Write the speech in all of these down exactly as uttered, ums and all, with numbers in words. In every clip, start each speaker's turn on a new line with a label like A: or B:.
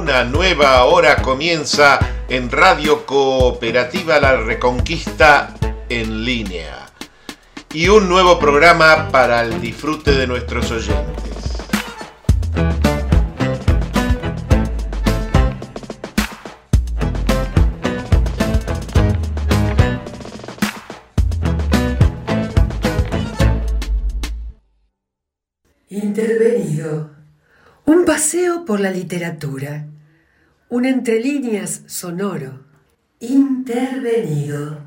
A: Una nueva hora comienza en Radio Cooperativa La Reconquista en línea. Y un nuevo programa para el disfrute de nuestros oyentes.
B: Intervenido. Un paseo por la literatura. Un entre líneas sonoro. Intervenido.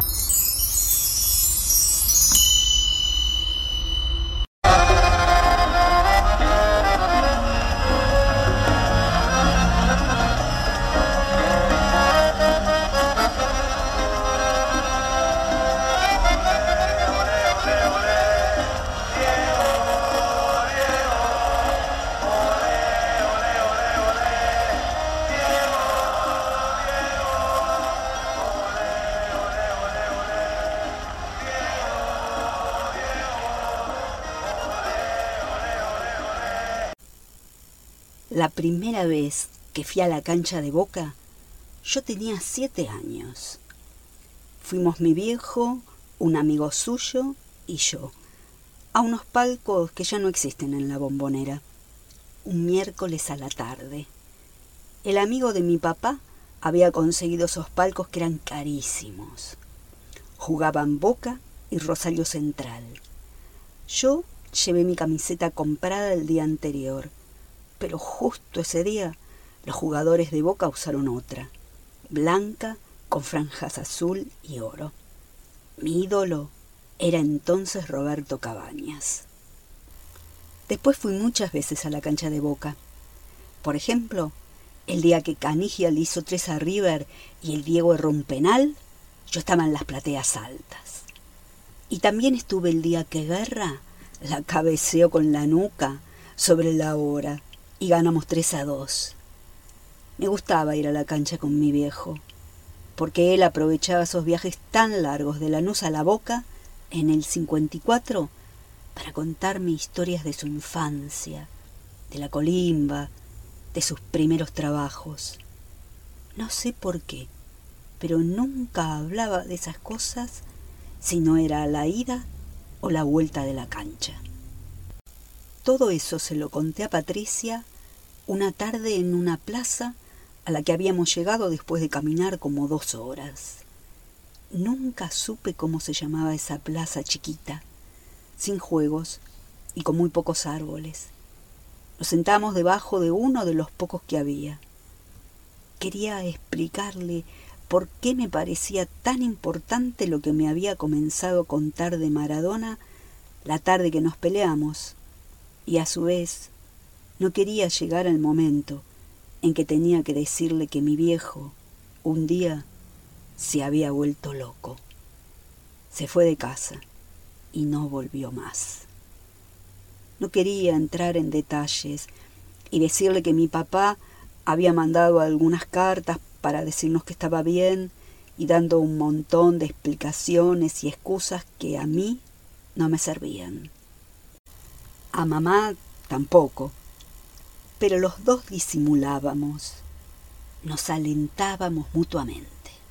C: La primera vez que fui a la cancha de Boca, yo tenía siete años. Fuimos mi viejo, un amigo suyo y yo, a unos palcos que ya no existen en la Bombonera, un miércoles a la tarde. El amigo de mi papá había conseguido esos palcos que eran carísimos. Jugaban Boca y Rosario Central. Yo llevé mi camiseta comprada el día anterior, pero justo ese día los jugadores de Boca usaron otra, blanca con franjas azul y oro. Mi ídolo era entonces Roberto Cabañas. Después fui muchas veces a la cancha de Boca. Por ejemplo, el día que Canigia le hizo tres a River y el Diego erró un penal, yo estaba en las plateas altas. Y también estuve el día que Guerra la cabeceó con la nuca sobre la hora y ganamos tres a dos. Me gustaba ir a la cancha con mi viejo, porque él aprovechaba esos viajes tan largos de Lanús a la Boca en el cincuenta y cuatro para contarme historias de su infancia, de la colimba, de sus primeros trabajos. No sé por qué, pero nunca hablaba de esas cosas si no era la ida o la vuelta de la cancha. Todo eso se lo conté a Patricia una tarde en una plaza a la que habíamos llegado después de caminar como dos horas. Nunca supe cómo se llamaba esa plaza chiquita, sin juegos y con muy pocos árboles. Nos sentamos debajo de uno de los pocos que había. Quería explicarle por qué me parecía tan importante lo que me había comenzado a contar de Maradona la tarde que nos peleamos. Y a su vez, no quería llegar al momento en que tenía que decirle que mi viejo, un día, se había vuelto loco. Se fue de casa y no volvió más. No quería entrar en detalles y decirle que mi papá había mandado algunas cartas para decirnos que estaba bien y dando un montón de explicaciones y excusas que a mí no me servían. A mamá tampoco, pero los dos disimulábamos, nos alentábamos mutuamente.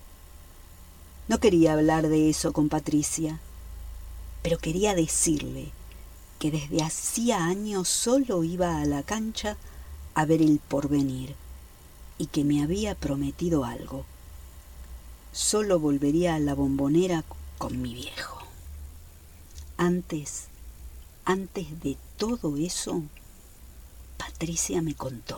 C: No quería hablar de eso con Patricia, pero quería decirle que desde hacía años solo iba a la cancha a ver el porvenir y que me había prometido algo. Solo volvería a la Bombonera con mi viejo. Antes Antes de todo eso, Patricia me contó.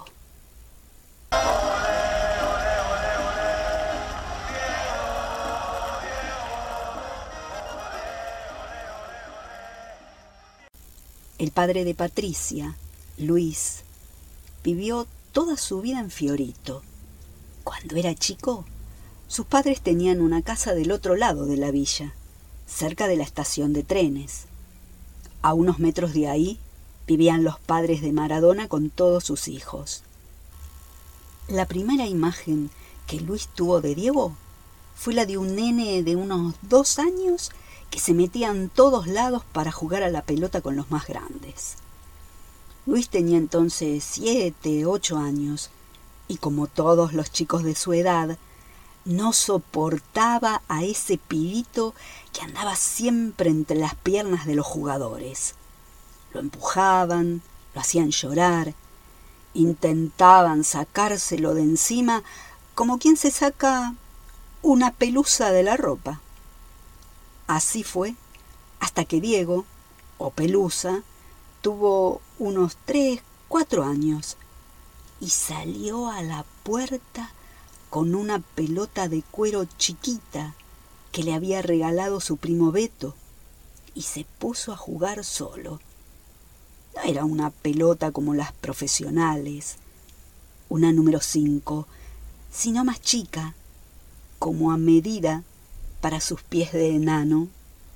C: El padre de Patricia, Luis, vivió toda su vida en Fiorito. Cuando era chico, sus padres tenían una casa del otro lado de la villa, cerca de la estación de trenes. A unos metros de ahí vivían los padres de Maradona con todos sus hijos. La primera imagen que Luis tuvo de Diego fue la de un nene de unos dos años que se metía en todos lados para jugar a la pelota con los más grandes. Luis tenía entonces siete, ocho años y como todos los chicos de su edad, no soportaba a ese pibito que andaba siempre entre las piernas de los jugadores. Lo empujaban, lo hacían llorar, intentaban sacárselo de encima como quien se saca una pelusa de la ropa. Así fue hasta que Diego, o Pelusa, tuvo unos tres, cuatro años y salió a la puerta con una pelota de cuero chiquita que le había regalado su primo Beto y se puso a jugar solo. No era una pelota como las profesionales, una número cinco, sino más chica, como a medida para sus pies de enano.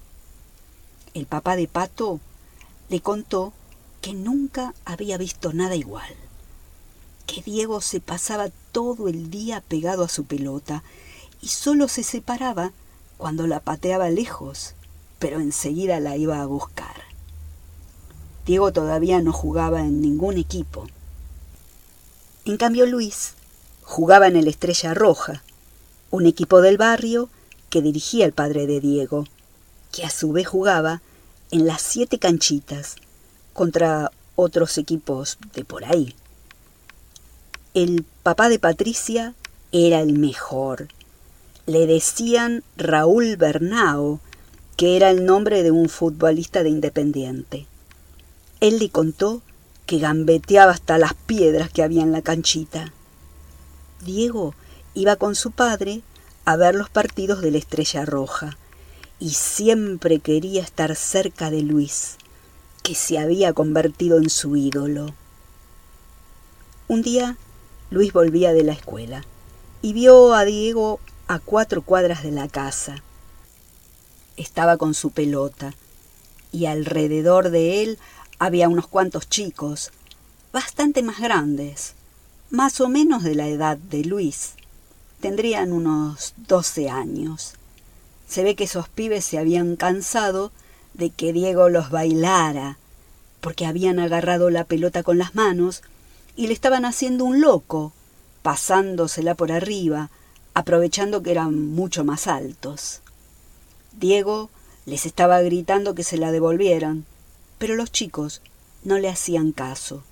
C: El papá de Pato le contó que nunca había visto nada igual, que Diego se pasaba todo el día pegado a su pelota y solo se separaba cuando la pateaba lejos, pero enseguida la iba a buscar. Diego todavía no jugaba en ningún equipo. En cambio Luis jugaba en el Estrella Roja, un equipo del barrio que dirigía el padre de Diego, que a su vez jugaba en las siete canchitas contra otros equipos de por ahí. El papá de Patricia era el mejor. Le decían Raúl Bernao, que era el nombre de un futbolista de Independiente. Él le contó que gambeteaba hasta las piedras que había en la canchita. Diego iba con su padre a ver los partidos de la Estrella Roja y siempre quería estar cerca de Luis, que se había convertido en su ídolo. Un día Luis volvía de la escuela y vio a Diego a cuatro cuadras de la casa. Estaba con su pelota y alrededor de él había unos cuantos chicos, bastante más grandes, más o menos de la edad de Luis. Tendrían unos doce años. Se ve que esos pibes se habían cansado de que Diego los bailara, porque habían agarrado la pelota con las manos y le estaban haciendo un loco, pasándosela por arriba, aprovechando que eran mucho más altos. Diego les estaba gritando que se la devolvieran, pero los chicos no le hacían caso.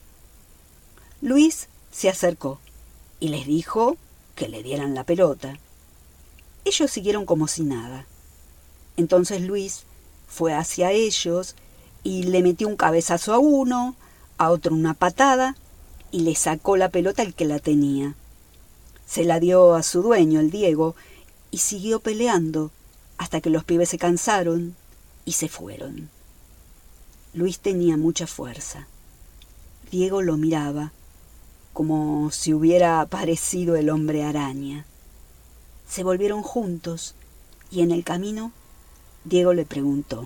C: Luis se acercó y les dijo que le dieran la pelota. Ellos siguieron como si nada. Entonces Luis fue hacia ellos y le metió un cabezazo a uno, a otro una patada y le sacó la pelota al que la tenía. Se la dio a su dueño, el Diego, y siguió peleando hasta que los pibes se cansaron y se fueron. Luis tenía mucha fuerza. Diego lo miraba como si hubiera aparecido el hombre araña. Se volvieron juntos y en el camino Diego le preguntó: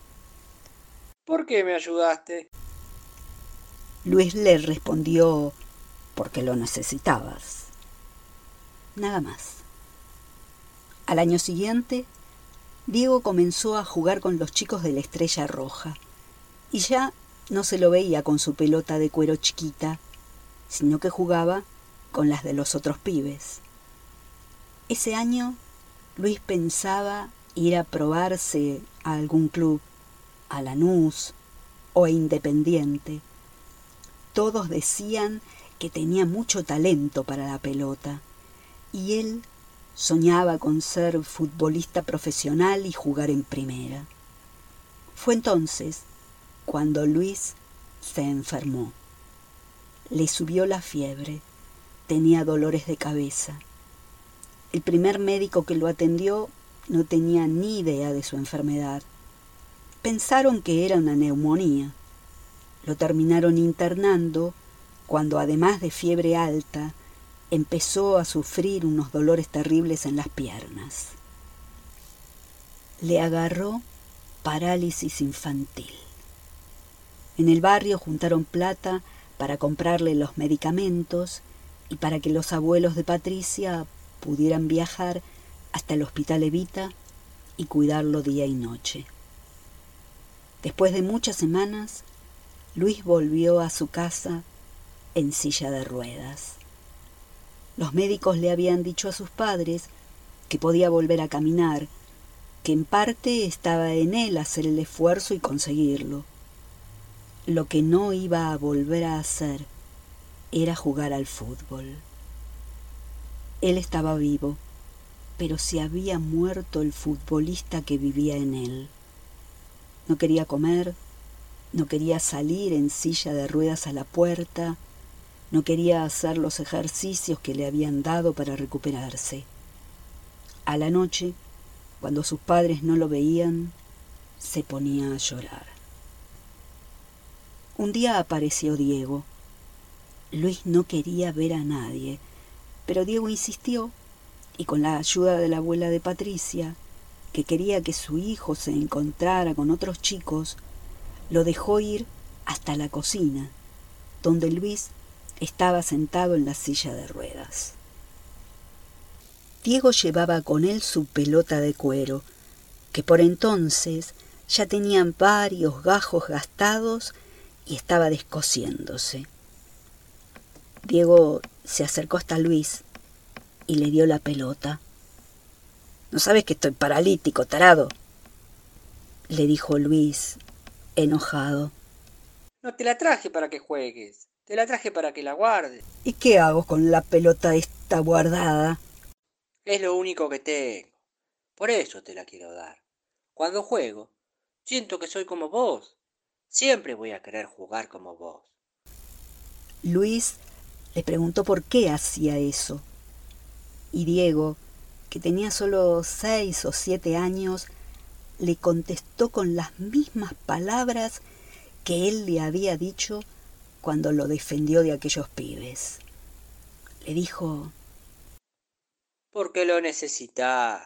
D: ¿Por qué me ayudaste?
C: Luis le respondió: porque lo necesitabas. Nada más. Al año siguiente, Diego comenzó a jugar con los chicos de la Estrella Roja y ya no se lo veía con su pelota de cuero chiquita, sino que jugaba con las de los otros pibes. Ese año, Luis pensaba ir a probarse a algún club, a Lanús o a Independiente. Todos decían que tenía mucho talento para la pelota, y él soñaba con ser futbolista profesional y jugar en primera. Fue entonces cuando Luis se enfermó. Le subió la fiebre, tenía dolores de cabeza. El primer médico que lo atendió no tenía ni idea de su enfermedad. Pensaron que era una neumonía. Lo terminaron internando cuando, además de fiebre alta, empezó a sufrir unos dolores terribles en las piernas. Le agarró parálisis infantil. En el barrio juntaron plata para comprarle los medicamentos y para que los abuelos de Patricia pudieran viajar hasta el Hospital Evita y cuidarlo día y noche. Después de muchas semanas, Luis volvió a su casa en silla de ruedas. Los médicos le habían dicho a sus padres que podía volver a caminar, que en parte estaba en él hacer el esfuerzo y conseguirlo. Lo que no iba a volver a hacer era jugar al fútbol. Él estaba vivo, pero se había muerto el futbolista que vivía en él. No quería comer, no quería salir en silla de ruedas a la puerta, no quería hacer los ejercicios que le habían dado para recuperarse. A la noche, cuando sus padres no lo veían, se ponía a llorar. Un día apareció Diego. Luis no quería ver a nadie, pero Diego insistió y con la ayuda de la abuela de Patricia, que quería que su hijo se encontrara con otros chicos, lo dejó ir hasta la cocina, donde Luis estaba sentado en la silla de ruedas. Diego llevaba con él su pelota de cuero, que por entonces ya tenían varios gajos gastados y estaba descosiéndose. Diego se acercó hasta Luis y le dio la pelota. «¿No sabes que estoy paralítico, tarado?», le dijo Luis, enojado.
D: No te la traje para que juegues, te la traje para que la guardes.
C: «¿Y qué hago con la pelota esta guardada?».
D: Es lo único que tengo, por eso te la quiero dar. Cuando juego, siento que soy como vos. Siempre voy a querer jugar como vos.
C: Luis le preguntó por qué hacía eso. Y Diego, que tenía solo seis o siete años, le contestó con las mismas palabras que él le había dicho cuando lo defendió de aquellos pibes. Le dijo:
D: «Porque lo necesitás».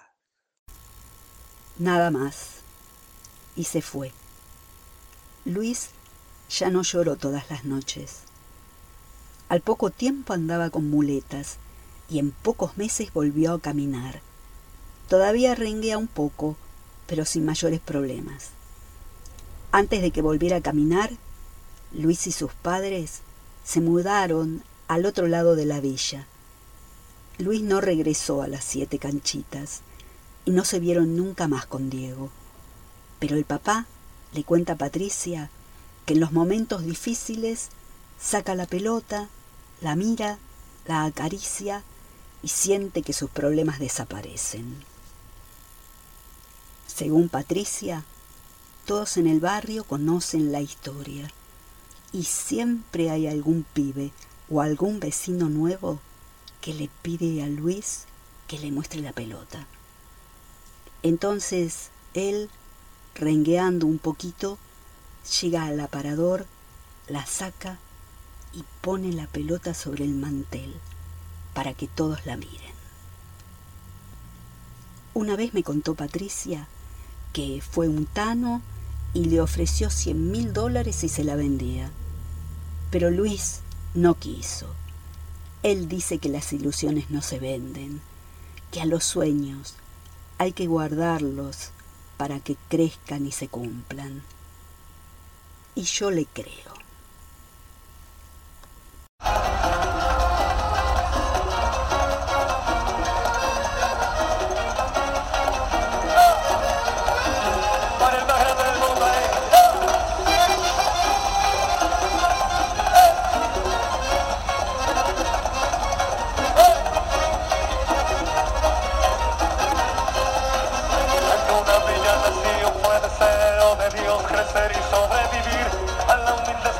C: Nada más. Y se fue. Luis ya no lloró todas las noches. Al poco tiempo andaba con muletas y en pocos meses volvió a caminar. Todavía renguea un poco, pero sin mayores problemas. Antes de que volviera a caminar, Luis y sus padres se mudaron al otro lado de la villa. Luis no regresó a las siete canchitas y no se vieron nunca más con Diego. Pero el papá le cuenta a Patricia que en los momentos difíciles saca la pelota, la mira, la acaricia y siente que sus problemas desaparecen. Según Patricia, todos en el barrio conocen la historia y siempre hay algún pibe o algún vecino nuevo que le pide a Luis que le muestre la pelota. Entonces él, rengueando un poquito, llega al aparador, la saca y pone la pelota sobre el mantel para que todos la miren. Una vez me contó Patricia que fue un tano y le ofreció cien mil dólares si se la vendía. Pero Luis no quiso. Él dice que las ilusiones no se venden, que a los sueños hay que guardarlos para que crezcan y se cumplan. Y yo le creo.
E: Crecer y sobrevivir a la humilde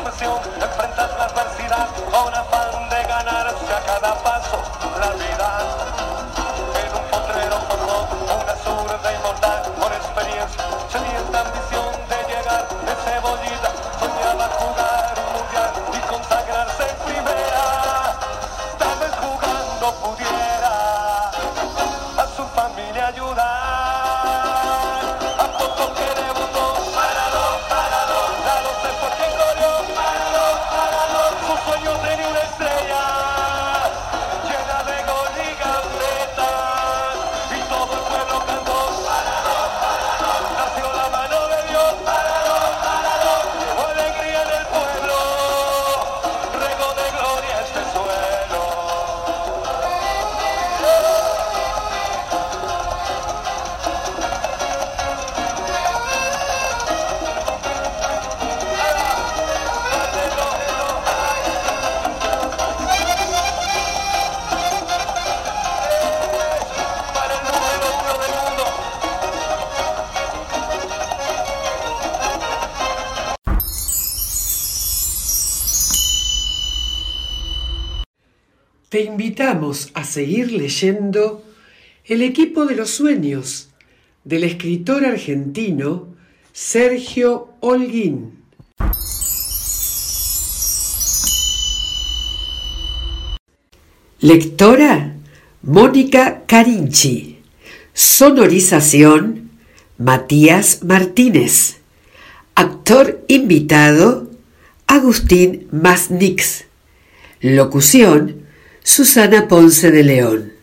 B: te invitamos a seguir leyendo El equipo de los sueños del escritor argentino Sergio Holguín. Lectora Mónica Carinchi. Sonorización Matías Martínez. Actor invitado Agustín Masnix. Locución Susana Ponce de León.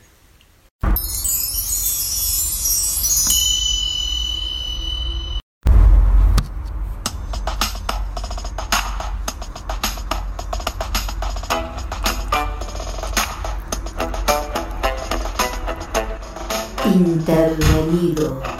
C: Intervenido.